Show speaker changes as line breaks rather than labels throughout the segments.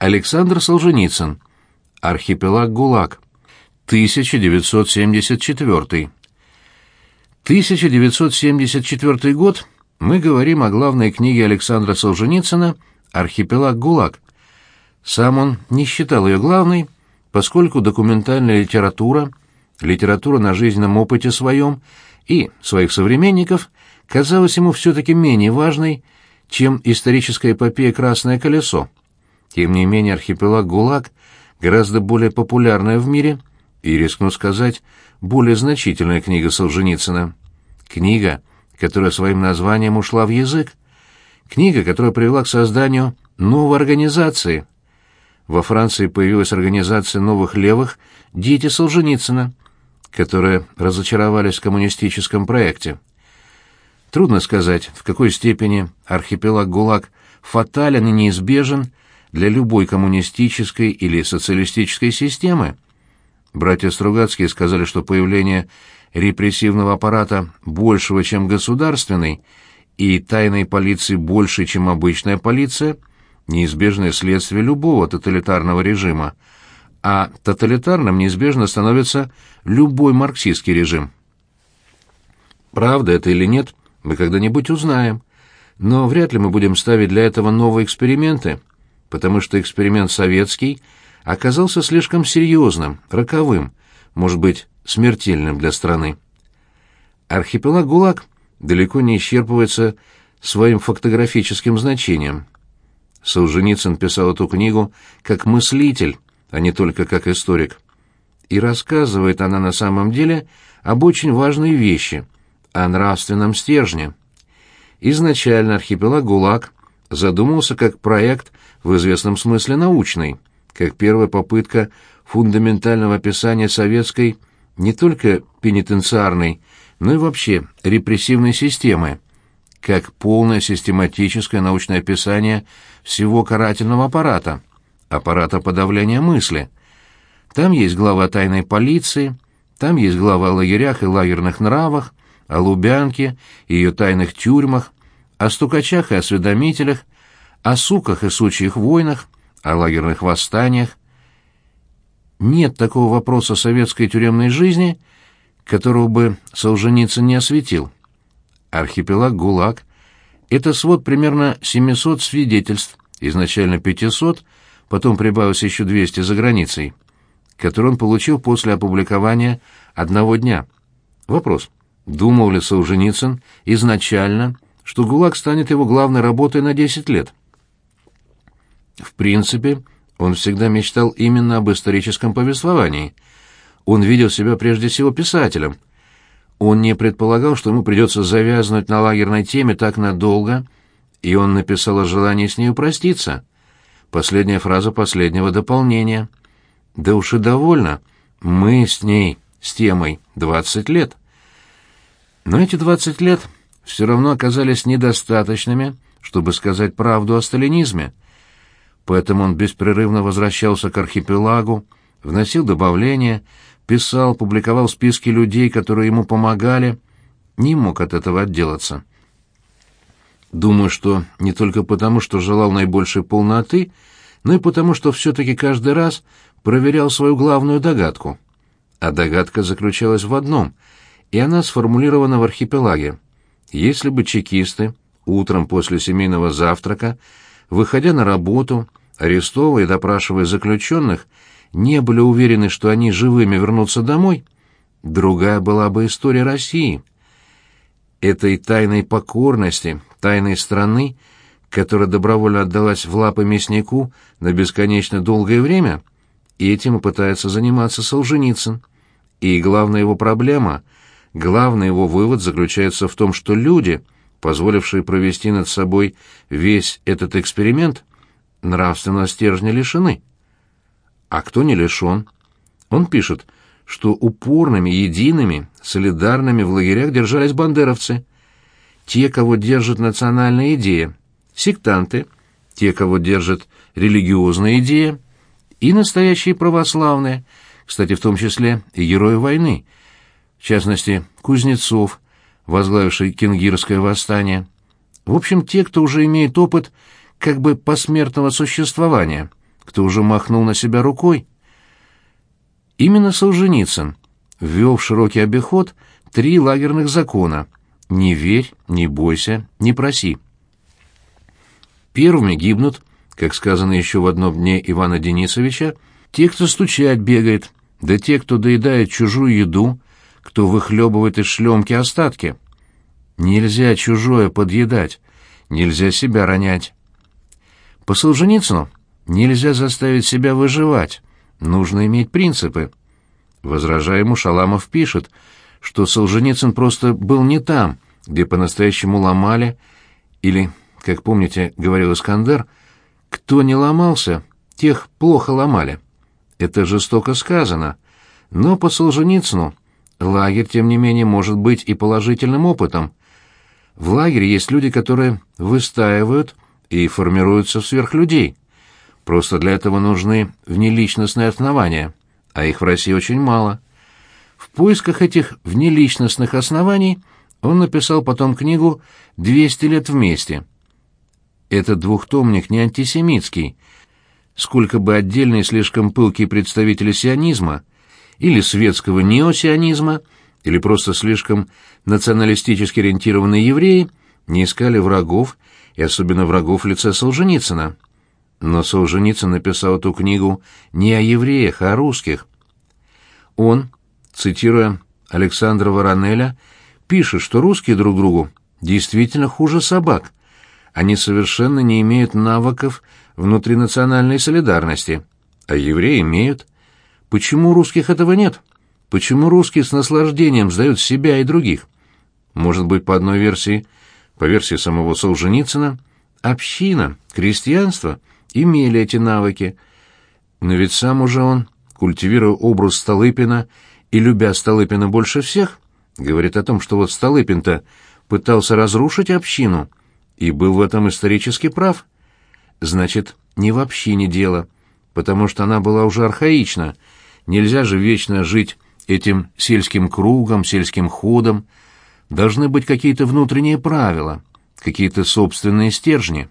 Александр Солженицын. Архипелаг ГУЛАГ. 1974. 1974 год мы говорим о главной книге Александра Солженицына «Архипелаг ГУЛАГ». Сам он не считал ее главной, поскольку документальная литература, литература на жизненном опыте своем и своих современников казалась ему все-таки менее важной, чем историческая эпопея «Красное колесо». Тем не менее, «Архипелаг ГУЛАГ» гораздо более популярная в мире и, рискну сказать, более значительная книга Солженицына. Книга, которая своим названием ушла в язык. Книга, которая привела к созданию новой организации. Во Франции появилась организация новых левых «Дети Солженицына», которые разочаровались в коммунистическом проекте. Трудно сказать, в какой степени архипелаг ГУЛАГ фатален и неизбежен для любой коммунистической или социалистической системы. Братья Стругацкие сказали, что появление репрессивного аппарата большего, чем государственный, и тайной полиции больше, чем обычная полиция, неизбежное следствие любого тоталитарного режима, а тоталитарным неизбежно становится любой марксистский режим. Правда это или нет, мы когда-нибудь узнаем, но вряд ли мы будем ставить для этого новые эксперименты, потому что эксперимент советский оказался слишком серьезным, роковым, может быть, смертельным для страны. Архипелаг ГУЛАГ далеко не исчерпывается своим фактографическим значением. Солженицын писал эту книгу как мыслитель, а не только как историк. И рассказывает она на самом деле об очень важной вещи, о нравственном стержне. Изначально архипелаг ГУЛАГ задумывался как проект в известном смысле научный, как первая попытка фундаментального описания советской не только пенитенциарной, но и вообще репрессивной системы, как полное систематическое научное описание всего карательного аппарата, аппарата подавления мысли. Там есть глава тайной полиции, там есть глава о лагерях и лагерных нравах, о Лубянке и ее тайных тюрьмах, о стукачах и осведомителях, о суках и сучьих войнах, о лагерных восстаниях. Нет такого вопроса советской тюремной жизни, которого бы Солженицын не осветил. Архипелаг ГУЛАГ — это свод примерно 700 свидетельств, изначально 500, потом прибавилось еще 200 за границей, которые он получил после опубликования «Одного дня». Вопрос: думал ли Солженицын изначально, что ГУЛАГ станет его главной работой на 10 лет? В принципе, он всегда мечтал именно об историческом повествовании. Он видел себя прежде всего писателем. Он не предполагал, что ему придется завязнуть на лагерной теме так надолго, и он написал о желании с нею проститься. Последняя фраза последнего дополнения. Да уж и довольно. Мы с ней, с темой, 20 лет. Но эти 20 лет все равно оказались недостаточными, чтобы сказать правду о сталинизме. Поэтому он беспрерывно возвращался к архипелагу, вносил добавления, писал, публиковал списки людей, которые ему помогали, не мог от этого отделаться. Думаю, что не только потому, что желал наибольшей полноты, но и потому, что все-таки каждый раз проверял свою главную догадку. А догадка заключалась в одном, и она сформулирована в архипелаге. Если бы чекисты утром после семейного завтрака, выходя на работу, арестовывая и допрашивая заключенных, не были уверены, что они живыми вернутся домой, другая была бы история России. Этой тайной покорности, тайной страны, которая добровольно отдалась в лапы мяснику на бесконечно долгое время, этим и пытается заниматься Солженицын. И главная его проблема, главный его вывод заключается в том, что люди, позволившие провести над собой весь этот эксперимент, нравственного стержня лишены. А кто не лишен? Он пишет, что упорными, едиными, солидарными в лагерях держались бандеровцы, те, кого держит национальная идея, сектанты, те, кого держит религиозная идея, и настоящие православные, кстати, в том числе и герои войны, в частности, Кузнецов, возглавивший Кингирское восстание. В общем, те, кто уже имеет опыт как бы посмертного существования, кто уже махнул на себя рукой. Именно Солженицын ввел в широкий обиход 3 лагерных закона: «Не верь, не бойся, не проси». Первыми гибнут, как сказано еще в одном дне Ивана Денисовича, те, кто стучать бегает, да те, кто доедает чужую еду, кто выхлебывает из шлемки остатки. Нельзя чужое подъедать, нельзя себя ронять. По Солженицыну нельзя заставить себя выживать, нужно иметь принципы. Возражая ему, Шаламов пишет, что Солженицын просто был не там, где по-настоящему ломали, или, как помните, говорил Искандер, кто не ломался, тех плохо ломали. Это жестоко сказано, но по Солженицыну лагерь, тем не менее, может быть и положительным опытом. В лагере есть люди, которые выстаивают и формируются в сверхлюдей. Просто для этого нужны внеличностные основания, а их в России очень мало. В поисках этих внеличностных оснований он написал потом книгу «200 лет вместе». Этот двухтомник не антисемитский, сколько бы отдельные слишком пылкие представители сионизма или светского неосионизма, или просто слишком националистически ориентированные евреи не искали врагов, и особенно врагов в лице Солженицына. Но Солженицын написал эту книгу не о евреях, а о русских. Он, цитируя Александра Воронеля, пишет, что русские друг другу действительно хуже собак. Они совершенно не имеют навыков внутринациональной солидарности, а евреи имеют. Почему у русских этого нет? Почему русские с наслаждением сдают себя и других? Может быть, по одной версии, по версии самого Солженицына, община, крестьянство имели эти навыки, но ведь сам уже он, культивируя образ Столыпина и любя Столыпина больше всех, говорит о том, что вот Столыпин-то пытался разрушить общину и был в этом исторически прав. Значит, не в общине дело, потому что она была уже архаична. Нельзя же вечно жить этим сельским кругом, сельским ходом. Должны быть какие-то внутренние правила, какие-то собственные стержни.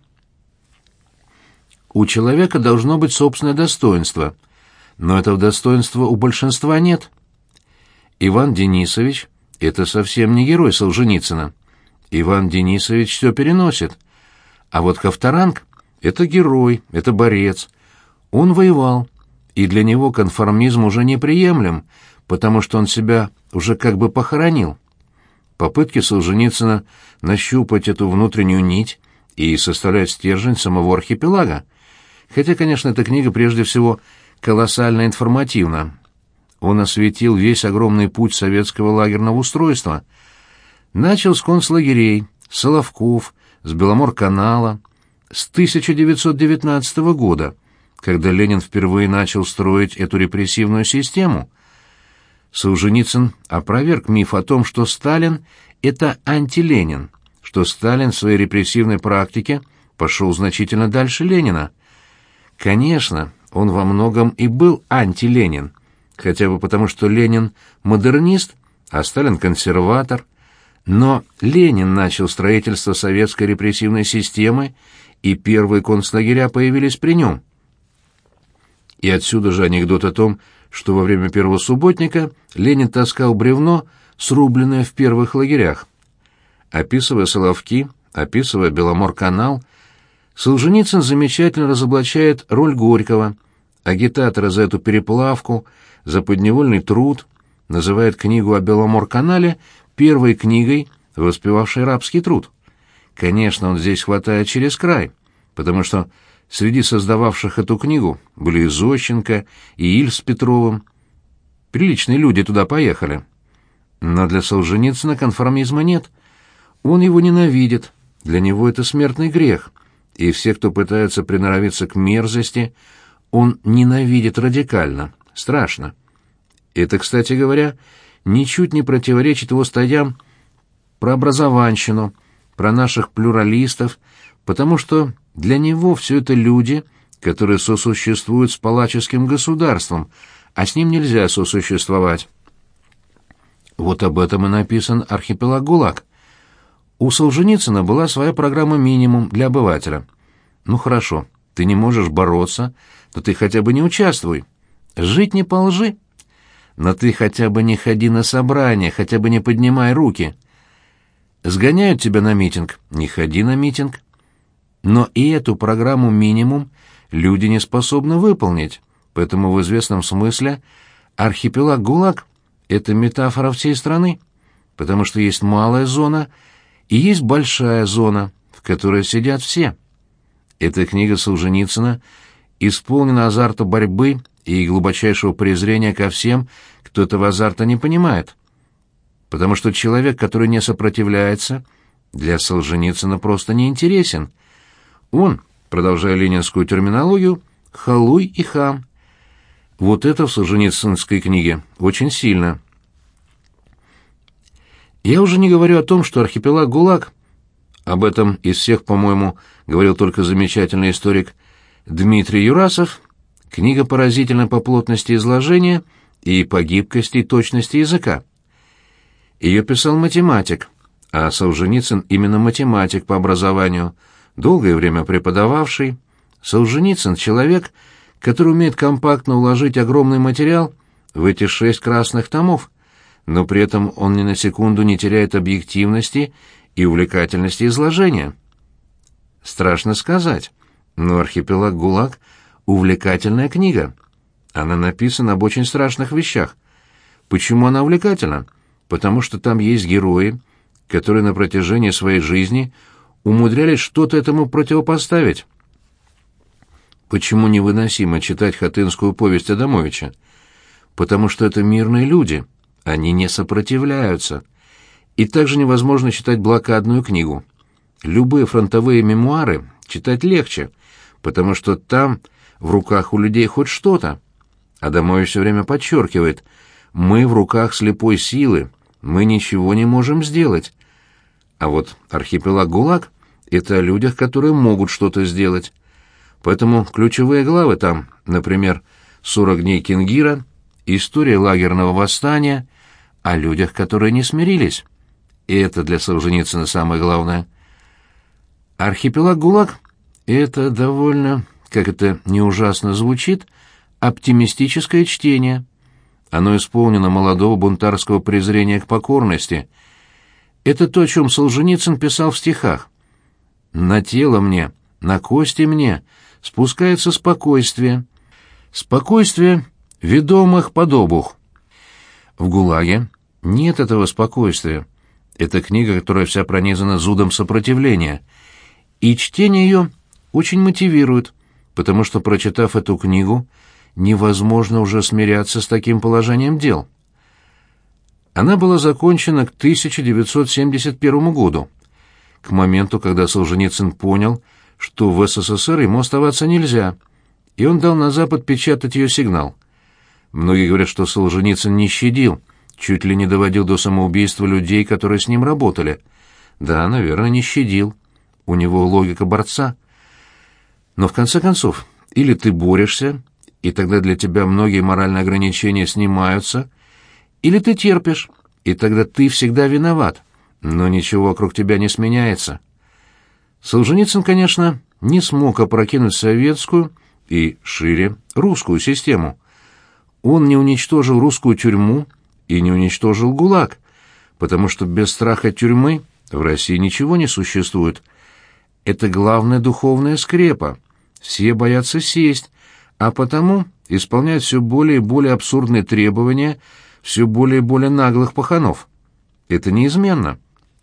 У человека должно быть собственное достоинство, но этого достоинства у большинства нет. Иван Денисович — это совсем не герой Солженицына. Иван Денисович все переносит. А вот Ковторанг — это герой, это борец. Он воевал, и для него конформизм уже неприемлем, потому что он себя уже как бы похоронил. Попытки Солженицына нащупать эту внутреннюю нить и составлять стержень самого архипелага. Хотя, конечно, эта книга прежде всего колоссально информативна. Он осветил весь огромный путь советского лагерного устройства. Начал с концлагерей, с Соловков, с Беломорканала, с 1919 года, когда Ленин впервые начал строить эту репрессивную систему. Солженицын опроверг миф о том, что Сталин — это антиленин, что Сталин в своей репрессивной практике пошел значительно дальше Ленина. Конечно, он во многом и был антиленин, хотя бы потому, что Ленин — модернист, а Сталин — консерватор. Но Ленин начал строительство советской репрессивной системы, и первые концлагеря появились при нем. И отсюда же анекдот о том, что во время первого субботника Ленин таскал бревно, срубленное в первых лагерях. Описывая Соловки, описывая Беломорканал, Солженицын замечательно разоблачает роль Горького, агитатора за эту переплавку, за подневольный труд, называет книгу о Беломорканале первой книгой, воспевавшей рабский труд. Конечно, он здесь хватает через край, потому что среди создававших эту книгу были и Зощенко, и Иль с Петровым. Приличные люди туда поехали. Но для Солженицына конформизма нет. Он его ненавидит, для него это смертный грех. И все, кто пытается приноровиться к мерзости, он ненавидит радикально, страшно. Это, кстати говоря, ничуть не противоречит его статьям про образованщину, про наших плюралистов, потому что для него все это люди, которые сосуществуют с палаческим государством, а с ним нельзя сосуществовать. Вот об этом и написан «Архипелаг ГУЛАГ». У Солженицына была своя программа «Минимум» для обывателя. Ну хорошо, Ты не можешь бороться, то ты хотя бы не участвуй. Жить не по лжи. Но ты хотя бы не ходи на собрания, хотя бы не поднимай руки. Сгоняют тебя на митинг, не ходи на митинг. Но и эту программу минимум люди не способны выполнить, поэтому в известном смысле архипелаг ГУЛАГ — это метафора всей страны, потому что есть малая зона и есть большая зона, в которой сидят все. Эта книга Солженицына исполнена азарта борьбы и глубочайшего презрения ко всем, кто этого азарта не понимает. Потому что человек, который не сопротивляется, для Солженицына просто не интересен. Он, продолжая ленинскую терминологию, халуй и хам. Вот это в Солженицынской книге очень сильно. Я уже не говорю о том, что архипелаг ГУЛАГ, об этом из всех, по-моему, говорил только замечательный историк Дмитрий Юрасов, книга поразительна по плотности изложения и по гибкости и точности языка. Ее писал математик, а Солженицын именно математик по образованию, долгое время преподававший. Солженицын — человек, который умеет компактно уложить огромный материал в эти 6 красных томов, но при этом он ни на секунду не теряет объективности и увлекательности изложения. Страшно сказать, но «Архипелаг ГУЛАГ» — увлекательная книга. Она написана об очень страшных вещах. Почему она увлекательна? Потому что там есть герои, которые на протяжении своей жизни умудрялись что-то этому противопоставить. Почему невыносимо читать Хатынскую повесть Адамовича? Потому что это мирные люди, они не сопротивляются. И также невозможно читать блокадную книгу. Любые фронтовые мемуары читать легче, потому что там в руках у людей хоть что-то. Адамович все время подчеркивает: мы в руках слепой силы, мы ничего не можем сделать. А вот архипелаг ГУЛАГ — это о людях, которые могут что-то сделать. Поэтому ключевые главы там, например, «40 дней Кингира», «История лагерного восстания», о людях, которые не смирились. И это для Солженицына самое главное. Архипелаг ГУЛАГ — это довольно, как это не ужасно звучит, оптимистическое чтение. Оно исполнено молодого бунтарского презрения к покорности. Это то, о чем Солженицын писал в стихах. «На тело мне, на кости мне спускается спокойствие. Спокойствие ведомых подобух». В ГУЛАГе нет этого спокойствия. Это книга, которая вся пронизана зудом сопротивления. И чтение ее очень мотивирует, потому что, прочитав эту книгу, невозможно уже смиряться с таким положением дел. Она была закончена к 1971 году, к моменту, когда Солженицын понял, что в СССР ему оставаться нельзя, и он дал на Запад печатать ее сигнал. Многие говорят, что Солженицын не щадил, чуть ли не доводил до самоубийства людей, которые с ним работали. Да, наверное, не щадил. У него логика борца. Но в конце концов, или ты борешься, и тогда для тебя многие моральные ограничения снимаются, или ты терпишь, и тогда ты всегда виноват, но ничего вокруг тебя не сменяется. Солженицын, конечно, не смог опрокинуть советскую и, шире, русскую систему. Он не уничтожил русскую тюрьму и не уничтожил ГУЛАГ, потому что без страха тюрьмы в России ничего не существует. Это главная духовная скрепа. Все боятся сесть, а потому исполняют все более и более абсурдные требования все более и более наглых паханов. Это неизменно.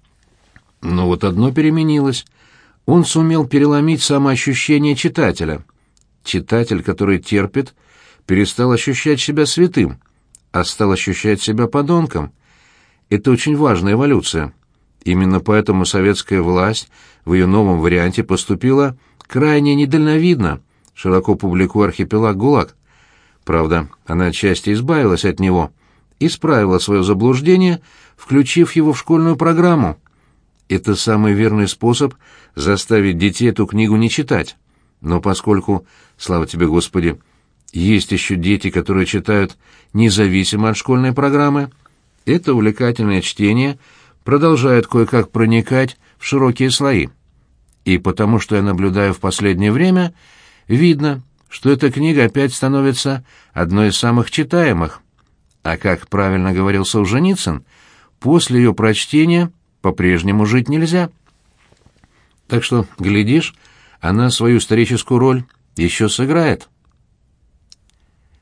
Но вот одно переменилось. Он сумел переломить самоощущение читателя. Читатель, который терпит, перестал ощущать себя святым, а стал ощущать себя подонком. Это очень важная эволюция. Именно поэтому советская власть в ее новом варианте поступила крайне недальновидно, широко публикуя архипелаг ГУЛАГ. Правда, она отчасти избавилась от него, исправила свое заблуждение, включив его в школьную программу. Это самый верный способ заставить детей эту книгу не читать. Но поскольку, слава тебе, Господи, есть еще дети, которые читают независимо от школьной программы, это увлекательное чтение продолжает кое-как проникать в широкие слои. И потому что я наблюдаю в последнее время, видно, что эта книга опять становится одной из самых читаемых. А как правильно говорил Солженицын, после ее прочтения по-прежнему жить нельзя. Так что, глядишь, она свою историческую роль еще сыграет.